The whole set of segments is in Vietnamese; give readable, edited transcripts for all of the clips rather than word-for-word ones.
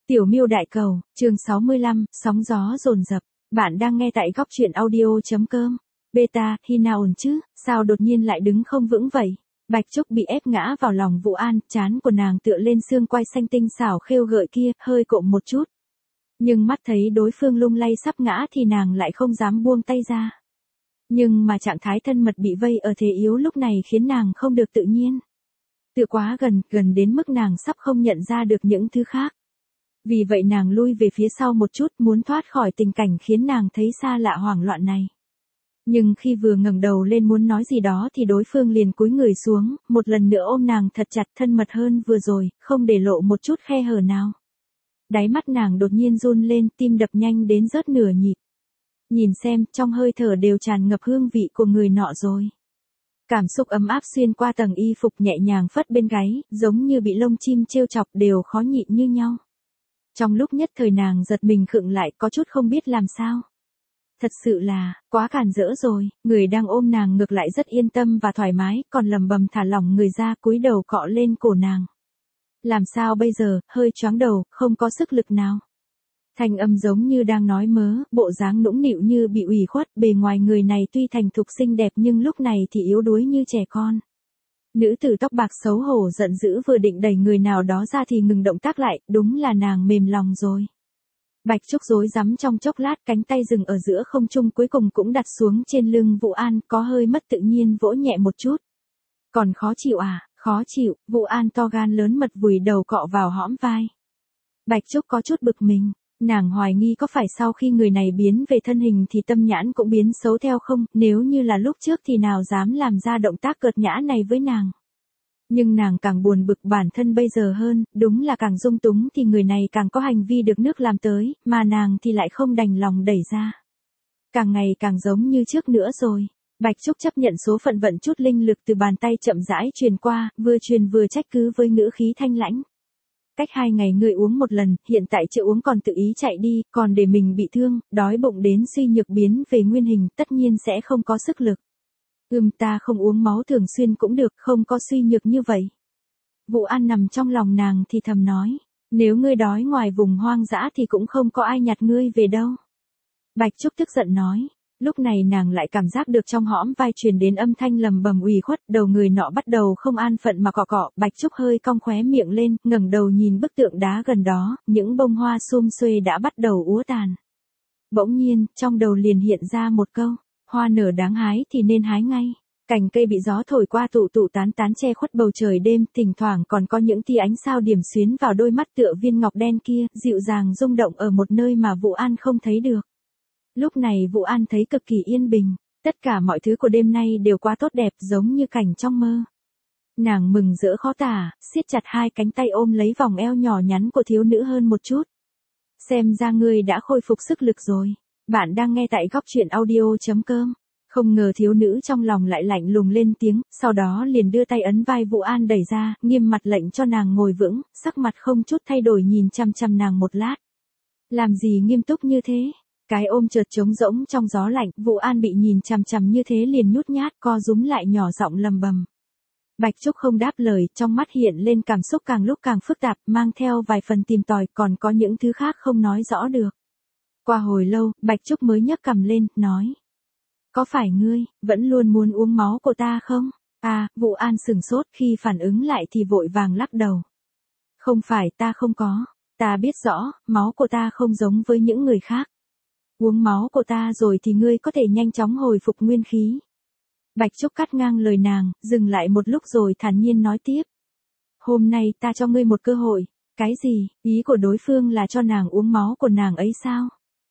Tiểu Miêu Đại Cầu, chương 65, sóng gió dồn dập. Bạn đang nghe tại góc truyện audio.com. Beta, khi nào ổn chứ, sao đột nhiên lại đứng không vững vậy? Bạch Trúc bị ép ngã vào lòng Vũ An, trán của nàng tựa lên xương quai xanh tinh xảo khêu gợi kia, hơi cộm một chút. Nhưng mắt thấy đối phương lung lay sắp ngã thì nàng lại không dám buông tay ra. Nhưng mà trạng thái thân mật bị vây ở thế yếu lúc này khiến nàng không được tự nhiên. Tựa quá gần đến mức nàng sắp không nhận ra được những thứ khác. Vì vậy nàng lui về phía sau một chút muốn thoát khỏi tình cảnh khiến nàng thấy xa lạ hoảng loạn này. Nhưng khi vừa ngẩng đầu lên muốn nói gì đó thì đối phương liền cúi người xuống, một lần nữa ôm nàng thật chặt thân mật hơn vừa rồi, không để lộ một chút khe hở nào. Đáy mắt nàng đột nhiên run lên, tim đập nhanh đến rớt nửa nhịp. Nhìn xem, trong hơi thở đều tràn ngập hương vị của người nọ rồi. Cảm xúc ấm áp xuyên qua tầng y phục nhẹ nhàng phất bên gáy, giống như bị lông chim trêu chọc đều khó nhịn như nhau. Trong lúc nhất thời nàng giật mình khựng lại có chút không biết làm sao. Thật sự là, quá cản rỡ rồi, người đang ôm nàng ngược lại rất yên tâm và thoải mái, còn lầm bầm thả lỏng người ra cúi đầu cọ lên cổ nàng. Làm sao bây giờ, hơi choáng đầu, không có sức lực nào. Thanh âm giống như đang nói mớ, bộ dáng nũng nịu như bị ủy khuất, bề ngoài người này tuy thành thục xinh đẹp nhưng lúc này thì yếu đuối như trẻ con. Nữ tử tóc bạc xấu hổ giận dữ vừa định đẩy người nào đó ra thì ngừng động tác lại, đúng là nàng mềm lòng rồi. Bạch Trúc rối rắm trong chốc lát, cánh tay dừng ở giữa không trung cuối cùng cũng đặt xuống trên lưng Vũ An, có hơi mất tự nhiên vỗ nhẹ một chút. Còn khó chịu à, khó chịu, Vũ An to gan lớn mật vùi đầu cọ vào hõm vai. Bạch Trúc có chút bực mình, nàng hoài nghi có phải sau khi người này biến về thân hình thì tâm nhãn cũng biến xấu theo không, nếu như là lúc trước thì nào dám làm ra động tác cợt nhã này với nàng. Nhưng nàng càng buồn bực bản thân bây giờ hơn, đúng là càng dung túng thì người này càng có hành vi được nước làm tới, mà nàng thì lại không đành lòng đẩy ra. Càng ngày càng giống như trước nữa rồi. Bạch Trúc chấp nhận số phận vận chút linh lực từ bàn tay chậm rãi truyền qua, vừa truyền vừa trách cứ với ngữ khí thanh lãnh. Cách 2 ngày ngươi uống một lần, hiện tại chưa uống còn tự ý chạy đi, còn để mình bị thương, đói bụng đến suy nhược biến về nguyên hình, tất nhiên sẽ không có sức lực. Ta không uống máu thường xuyên cũng được, không có suy nhược như vậy. Vũ An nằm trong lòng nàng thì thầm nói, nếu ngươi đói ngoài vùng hoang dã thì cũng không có ai nhặt ngươi về đâu. Bạch Trúc tức giận nói, lúc này nàng lại cảm giác được trong hõm vai truyền đến âm thanh lầm bầm ủy khuất, đầu người nọ bắt đầu không an phận mà cọ cọ, Bạch Trúc hơi cong khóe miệng lên, ngẩng đầu nhìn bức tượng đá gần đó, những bông hoa sum xuê đã bắt đầu úa tàn. Bỗng nhiên, trong đầu liền hiện ra một câu, hoa nở đáng hái thì nên hái ngay. Cành cây bị gió thổi qua tụ tán che khuất bầu trời đêm, thỉnh thoảng còn có những tia ánh sao điểm xuyến vào đôi mắt tựa viên ngọc đen kia, dịu dàng rung động ở một nơi mà Vũ An không thấy được. Lúc này Vũ An thấy cực kỳ yên bình, tất cả mọi thứ của đêm nay đều quá tốt đẹp giống như cảnh trong mơ. Nàng mừng rỡ khó tả, siết chặt hai cánh tay ôm lấy vòng eo nhỏ nhắn của thiếu nữ hơn một chút. Xem ra ngươi đã khôi phục sức lực rồi. Bạn đang nghe tại góc truyện audio.com. Không ngờ thiếu nữ trong lòng lại lạnh lùng lên tiếng, sau đó liền đưa tay ấn vai Vũ An đẩy ra, nghiêm mặt lệnh cho nàng ngồi vững, sắc mặt không chút thay đổi nhìn chăm chăm nàng một lát. Làm gì nghiêm túc như thế? Cái ôm chợt trống rỗng trong gió lạnh, Vũ An bị nhìn chằm chằm như thế liền nhút nhát, co rúm lại nhỏ giọng lầm bầm. Bạch Trúc không đáp lời, trong mắt hiện lên cảm xúc càng lúc càng phức tạp, mang theo vài phần tìm tòi, còn có những thứ khác không nói rõ được. Qua hồi lâu, Bạch Trúc mới nhấc cằm lên, nói. Có phải ngươi, vẫn luôn muốn uống máu của ta không? Vũ An sửng sốt, khi phản ứng lại thì vội vàng lắc đầu. Không phải, ta không có. Ta biết rõ, máu của ta không giống với những người khác. Uống máu của ta rồi thì ngươi có thể nhanh chóng hồi phục nguyên khí. Bạch Trúc cắt ngang lời nàng, dừng lại một lúc rồi thản nhiên nói tiếp. Hôm nay ta cho ngươi một cơ hội. Cái gì, ý của đối phương là cho nàng uống máu của nàng ấy sao?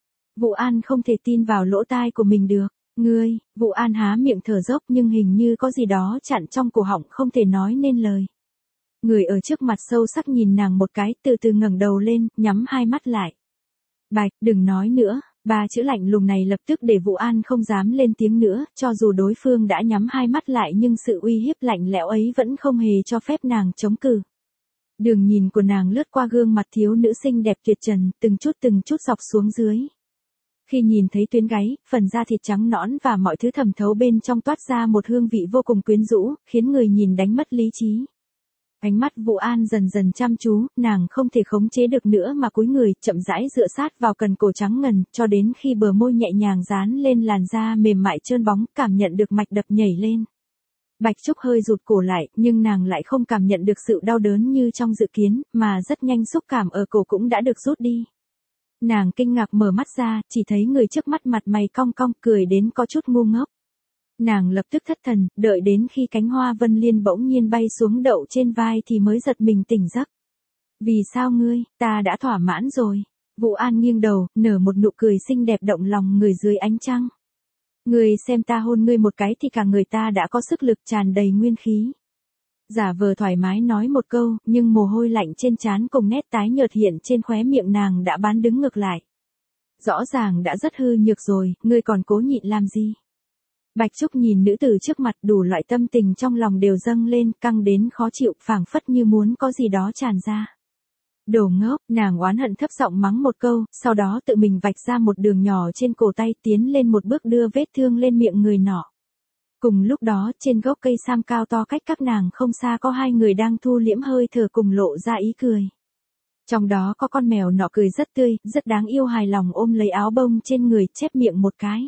Vũ An không thể tin vào lỗ tai của mình được. Ngươi, Vũ An há miệng thở dốc nhưng hình như có gì đó chặn trong cổ họng không thể nói nên lời. Người ở trước mặt sâu sắc nhìn nàng một cái, từ từ ngẩng đầu lên, nhắm hai mắt lại. Bạch, đừng nói nữa, 3 chữ lạnh lùng này lập tức để Vũ An không dám lên tiếng nữa, cho dù đối phương đã nhắm hai mắt lại nhưng sự uy hiếp lạnh lẽo ấy vẫn không hề cho phép nàng chống cự. Đường nhìn của nàng lướt qua gương mặt thiếu nữ xinh đẹp tuyệt trần, từng chút dọc xuống dưới. Khi nhìn thấy tuyến gáy, phần da thịt trắng nõn và mọi thứ thẩm thấu bên trong toát ra một hương vị vô cùng quyến rũ, khiến người nhìn đánh mất lý trí. Ánh mắt Vũ An dần dần chăm chú, nàng không thể khống chế được nữa mà cúi người, chậm rãi dựa sát vào cần cổ trắng ngần, cho đến khi bờ môi nhẹ nhàng dán lên làn da mềm mại trơn bóng, cảm nhận được mạch đập nhảy lên. Bạch Trúc hơi rụt cổ lại, nhưng nàng lại không cảm nhận được sự đau đớn như trong dự kiến, mà rất nhanh xúc cảm ở cổ cũng đã được rút đi. Nàng kinh ngạc mở mắt ra, chỉ thấy người trước mắt mặt mày cong cong, cười đến có chút ngu ngốc. Nàng lập tức thất thần, đợi đến khi cánh hoa vân liên bỗng nhiên bay xuống đậu trên vai thì mới giật mình tỉnh giấc. Vì sao ngươi, ta đã thỏa mãn rồi. Vũ An nghiêng đầu, nở một nụ cười xinh đẹp động lòng người dưới ánh trăng. Ngươi xem ta hôn ngươi một cái thì cả người ta đã có sức lực tràn đầy nguyên khí. Giả vờ thoải mái nói một câu, nhưng mồ hôi lạnh trên trán cùng nét tái nhợt hiện trên khóe miệng nàng đã bán đứng ngược lại. Rõ ràng đã rất hư nhược rồi, ngươi còn cố nhịn làm gì? Bạch Trúc nhìn nữ tử trước mặt, đủ loại tâm tình trong lòng đều dâng lên, căng đến khó chịu, phảng phất như muốn có gì đó tràn ra. Đồ ngốc, nàng oán hận thấp giọng mắng một câu, sau đó tự mình vạch ra một đường nhỏ trên cổ tay, tiến lên một bước đưa vết thương lên miệng người nọ. Cùng lúc đó, trên gốc cây sam cao to cách các nàng không xa có hai người đang thu liễm hơi thở cùng lộ ra ý cười. Trong đó có con mèo nọ cười rất tươi, rất đáng yêu, hài lòng ôm lấy áo bông trên người, chép miệng một cái.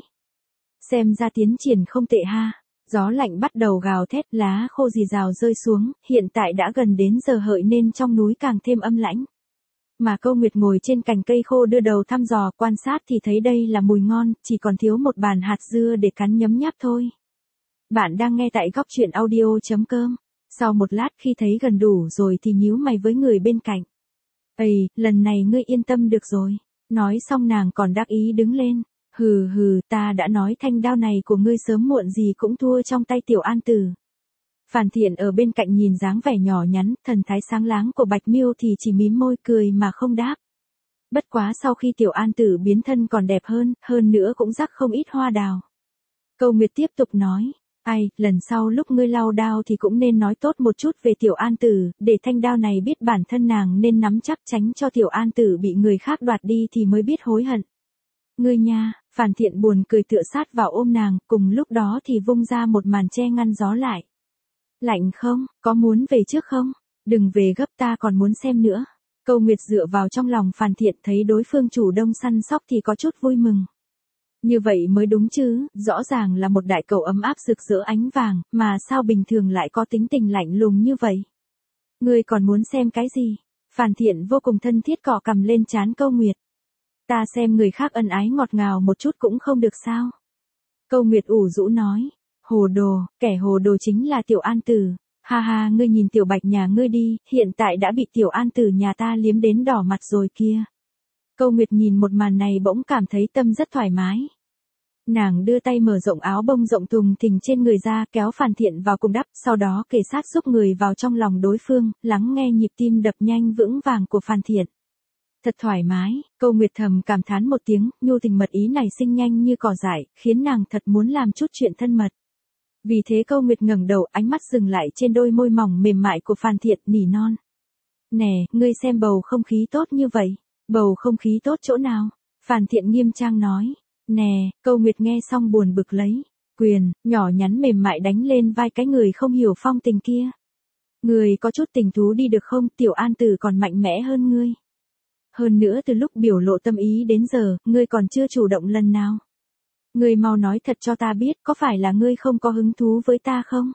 Xem ra tiến triển không tệ ha. Gió lạnh bắt đầu gào thét, lá khô rì rào rơi xuống, hiện tại đã gần đến giờ hợi nên trong núi càng thêm âm lãnh. Mà Câu Nguyệt ngồi trên cành cây khô đưa đầu thăm dò, quan sát thì thấy đây là mùi ngon, chỉ còn thiếu một bàn hạt dưa để cắn nhấm nháp thôi. Bạn đang nghe tại góc truyện audio.com. Sau một lát khi thấy gần đủ rồi thì nhíu mày với người bên cạnh. Ây, lần này ngươi yên tâm được rồi. Nói xong nàng còn đắc ý đứng lên. Hừ hừ, ta đã nói thanh đao này của ngươi sớm muộn gì cũng thua trong tay Tiểu An Tử. Phản Thiện ở bên cạnh nhìn dáng vẻ nhỏ nhắn, thần thái sáng láng của Bạch Miêu thì chỉ mím môi cười mà không đáp. Bất quá sau khi Tiểu An Tử biến thân còn đẹp hơn nữa cũng rắc không ít hoa đào. Câu Nguyệt tiếp tục nói, ai, lần sau lúc ngươi lau đao thì cũng nên nói tốt một chút về Tiểu An Tử, để thanh đao này biết bản thân nàng nên nắm chắc, tránh cho Tiểu An Tử bị người khác đoạt đi thì mới biết hối hận. Ngươi nha, Phản Thiện buồn cười tựa sát vào ôm nàng, cùng lúc đó thì vung ra một màn che ngăn gió lại. Lạnh không, có muốn về trước không? Đừng về gấp, ta còn muốn xem nữa. Câu Nguyệt dựa vào trong lòng Phản Thiện, thấy đối phương chủ động săn sóc thì có chút vui mừng. Như vậy mới đúng chứ, rõ ràng là một đại cậu ấm áp rực rỡ ánh vàng, mà sao bình thường lại có tính tình lạnh lùng như vậy? Ngươi còn muốn xem cái gì? Phản Thiện vô cùng thân thiết cọ cằm lên trán Câu Nguyệt. Ta xem người khác ân ái ngọt ngào một chút cũng không được sao? Câu Nguyệt ủ rũ nói. Hồ đồ, kẻ hồ đồ chính là Tiểu An Tử. Ha ha, ngươi nhìn Tiểu Bạch nhà ngươi đi, hiện tại đã bị Tiểu An Tử nhà ta liếm đến đỏ mặt rồi kia. Câu Nguyệt nhìn một màn này bỗng cảm thấy tâm rất thoải mái. Nàng đưa tay mở rộng áo bông rộng thùng thình trên người ra, kéo Phản Thiện vào cùng đắp, sau đó kề sát xúc người vào trong lòng đối phương, lắng nghe nhịp tim đập nhanh vững vàng của Phản Thiện. Thật thoải mái, Câu Nguyệt thầm cảm thán một tiếng, nhu tình mật ý này sinh nhanh như cỏ dại, khiến nàng thật muốn làm chút chuyện thân mật. Vì thế Câu Nguyệt ngẩng đầu, ánh mắt dừng lại trên đôi môi mỏng mềm mại của Phản Thiện, nỉ non. Nè, ngươi xem bầu không khí tốt như vậy. Bầu không khí tốt chỗ nào? Phản Thiện nghiêm trang nói. Nè, Câu Nguyệt nghe xong buồn bực lấy quyền, nhỏ nhắn mềm mại đánh lên vai cái người không hiểu phong tình kia. Ngươi có chút tình thú đi được không, Tiểu An Tử còn mạnh mẽ hơn ngươi. Hơn nữa từ lúc biểu lộ tâm ý đến giờ, ngươi còn chưa chủ động lần nào. Ngươi mau nói thật cho ta biết, có phải là ngươi không có hứng thú với ta không?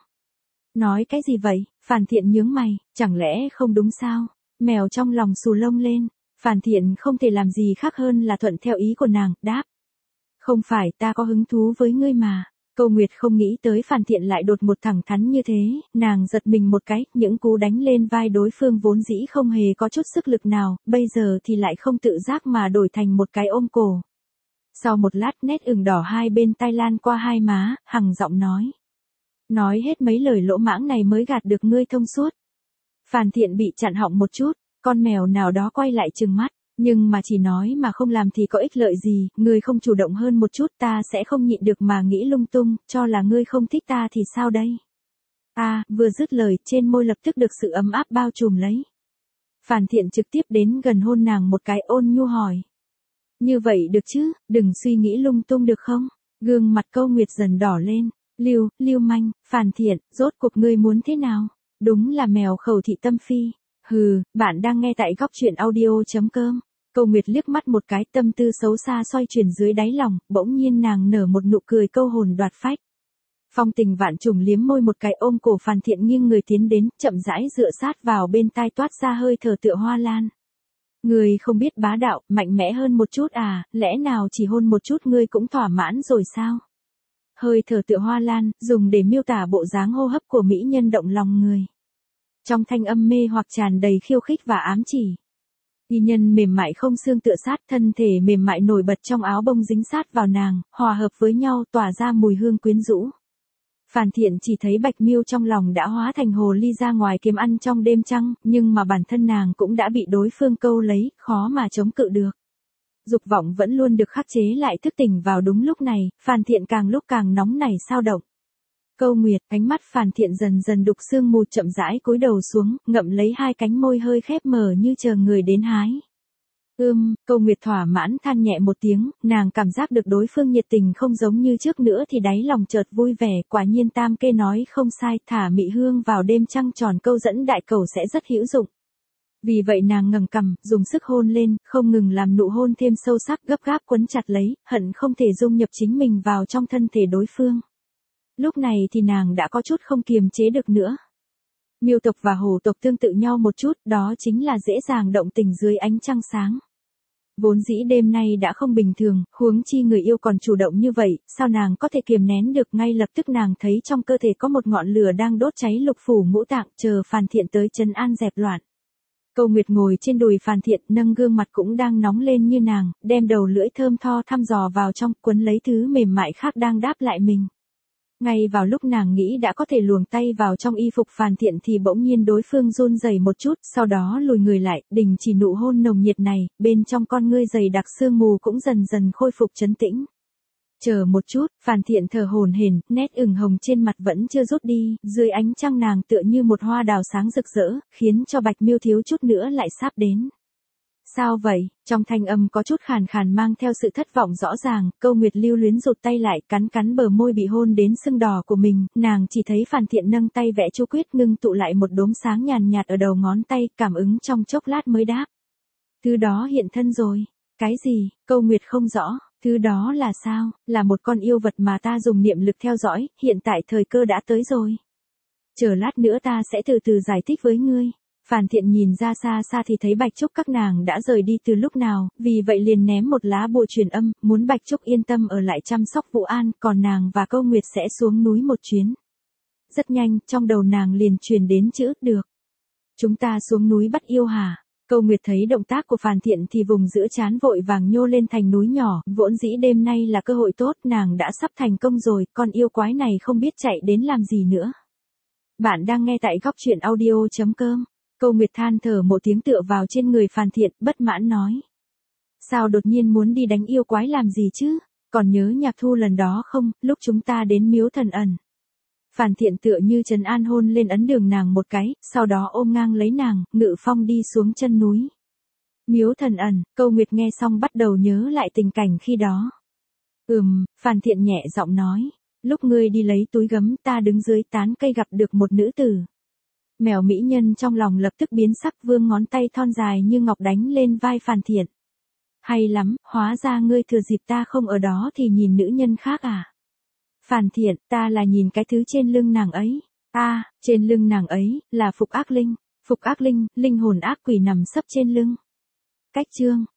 Nói cái gì vậy? Phản Thiện nhướng mày, chẳng lẽ không đúng sao? Mèo trong lòng xù lông lên, Phản Thiện không thể làm gì khác hơn là thuận theo ý của nàng, đáp. Không phải, ta có hứng thú với ngươi mà. Câu Nguyệt không nghĩ tới Phản Thiện lại đột một thẳng thắn như thế, nàng giật mình một cái, những cú đánh lên vai đối phương vốn dĩ không hề có chút sức lực nào, bây giờ thì lại không tự giác mà đổi thành một cái ôm cổ. Sau một lát nét ửng đỏ hai bên tai lan qua hai má, hằng giọng nói. Nói hết mấy lời lỗ mãng này mới gạt được ngươi thông suốt. Phản Thiện bị chặn họng một chút, con mèo nào đó quay lại trừng mắt, nhưng mà chỉ nói mà không làm thì có ích lợi gì, ngươi không chủ động hơn một chút ta sẽ không nhịn được mà nghĩ lung tung, cho là ngươi không thích ta thì sao đây? Vừa dứt lời, trên môi lập tức được sự ấm áp bao trùm lấy. Phản Thiện trực tiếp đến gần hôn nàng một cái, ôn nhu hỏi. Như vậy được chứ, đừng suy nghĩ lung tung được không? Gương mặt Câu Nguyệt dần đỏ lên. Lưu manh, Phản Thiện, rốt cuộc ngươi muốn thế nào? Đúng là mèo khẩu thị tâm phi. Hừ, bạn đang nghe tại góc truyện audio.com. Câu Nguyệt liếc mắt một cái, tâm tư xấu xa xoay chuyển dưới đáy lòng, bỗng nhiên nàng nở một nụ cười câu hồn đoạt phách. Phong Tình Vạn Trùng liếm môi một cái, ôm cổ Phàn Thiện nghiêng người tiến đến, chậm rãi dựa sát vào bên tai, toát ra hơi thở tựa hoa lan. Ngươi không biết bá đạo, mạnh mẽ hơn một chút à, lẽ nào chỉ hôn một chút ngươi cũng thỏa mãn rồi sao? Hơi thở tựa hoa lan, dùng để miêu tả bộ dáng hô hấp của mỹ nhân động lòng người. Trong thanh âm mê hoặc tràn đầy khiêu khích và ám chỉ. Y nhân mềm mại không xương tựa sát, thân thể mềm mại nổi bật trong áo bông dính sát vào nàng, hòa hợp với nhau tỏa ra mùi hương quyến rũ. Phàn Thiện chỉ thấy Bạch Miêu trong lòng đã hóa thành hồ ly ra ngoài kiếm ăn trong đêm trăng, nhưng mà bản thân nàng cũng đã bị đối phương câu lấy, khó mà chống cự được. Dục vọng vẫn luôn được khắc chế lại thức tỉnh vào đúng lúc này, Phàn Thiện càng lúc càng nóng nảy sao động. Câu Nguyệt, ánh mắt Phàn Thiện dần dần đục sương mù, chậm rãi cúi đầu xuống, ngậm lấy hai cánh môi hơi khép mở như chờ người đến hái. Câu Nguyệt thỏa mãn than nhẹ một tiếng, nàng cảm giác được đối phương nhiệt tình không giống như trước nữa thì đáy lòng chợt vui vẻ, quả nhiên Tam Kê nói không sai, thả mị hương vào đêm trăng tròn câu dẫn đại cầu sẽ rất hữu dụng. Vì vậy nàng ngẩng cằm, dùng sức hôn lên, không ngừng làm nụ hôn thêm sâu sắc, gấp gáp quấn chặt lấy, hận không thể dung nhập chính mình vào trong thân thể đối phương. Lúc này thì nàng đã có chút không kiềm chế được nữa. Miêu tộc và hổ tộc tương tự nhau một chút, đó chính là dễ dàng động tình dưới ánh trăng sáng. Vốn dĩ đêm nay đã không bình thường, huống chi người yêu còn chủ động như vậy, sao nàng có thể kiềm nén được, ngay lập tức nàng thấy trong cơ thể có một ngọn lửa đang đốt cháy lục phủ ngũ tạng, chờ Phàn Thiện tới trấn an dẹp loạn. Câu Nguyệt ngồi trên đùi Phàn Thiện, nâng gương mặt cũng đang nóng lên như nàng, đem đầu lưỡi thơm tho thăm dò vào trong, quấn lấy thứ mềm mại khác đang đáp lại mình. Ngay vào lúc nàng nghĩ đã có thể luồng tay vào trong y phục Phàn Thiện thì bỗng nhiên đối phương run rẩy một chút, sau đó lùi người lại, đình chỉ nụ hôn nồng nhiệt này, bên trong con ngươi dày đặc sương mù cũng dần dần khôi phục trấn tĩnh. Chờ một chút, Phàn Thiện thở hổn hển, nét ửng hồng trên mặt vẫn chưa rút đi, dưới ánh trăng nàng tựa như một hoa đào sáng rực rỡ, khiến cho Bạch Miêu thiếu chút nữa lại sắp đến. Sao vậy? Trong thanh âm có chút khàn khàn mang theo sự thất vọng rõ ràng, Câu Nguyệt lưu luyến rụt tay lại, cắn cắn bờ môi bị hôn đến sưng đỏ của mình, nàng chỉ thấy Phàn Thiện nâng tay vẽ chú quyết, ngưng tụ lại một đốm sáng nhàn nhạt ở đầu ngón tay, cảm ứng trong chốc lát mới đáp. Thứ đó hiện thân rồi. Cái gì? Câu Nguyệt không rõ, thứ đó là sao? Là một con yêu vật mà ta dùng niệm lực theo dõi, hiện tại thời cơ đã tới rồi. Chờ lát nữa ta sẽ từ từ giải thích với ngươi. Phàn Thiện nhìn ra xa xa thì thấy Bạch Trúc các nàng đã rời đi từ lúc nào, vì vậy liền ném một lá bùa truyền âm, muốn Bạch Trúc yên tâm ở lại chăm sóc Vũ An, còn nàng và Câu Nguyệt sẽ xuống núi một chuyến. Rất nhanh, trong đầu nàng liền truyền đến chữ được. Chúng ta xuống núi bắt yêu hả? Câu Nguyệt thấy động tác của Phàn Thiện thì vùng giữa trán vội vàng nhô lên thành núi nhỏ, vốn dĩ đêm nay là cơ hội tốt, nàng đã sắp thành công rồi, con yêu quái này không biết chạy đến làm gì nữa. Bạn đang nghe tại góc truyện audio.com. Câu Nguyệt than thở một tiếng tựa vào trên người Phàn Thiện, bất mãn nói. Sao đột nhiên muốn đi đánh yêu quái làm gì chứ? Còn nhớ Nhạc Thu lần đó không, lúc chúng ta đến miếu thần ẩn. Phàn Thiện tựa như trấn an hôn lên ấn đường nàng một cái, sau đó ôm ngang lấy nàng, ngự phong đi xuống chân núi. Miếu thần ẩn, Câu Nguyệt nghe xong bắt đầu nhớ lại tình cảnh khi đó. Phàn Thiện nhẹ giọng nói. Lúc ngươi đi lấy túi gấm ta đứng dưới tán cây gặp được một nữ tử. Mèo mỹ nhân trong lòng lập tức biến sắc, vươn ngón tay thon dài như ngọc đánh lên vai Phàn Thiện. Hay lắm, hóa ra ngươi thừa dịp ta không ở đó thì nhìn nữ nhân khác à? Phàn Thiện, ta là nhìn cái thứ trên lưng nàng ấy. Trên lưng nàng ấy, là Phục Ác Linh. Phục Ác Linh, linh hồn ác quỷ nằm sấp trên lưng. Cách chương.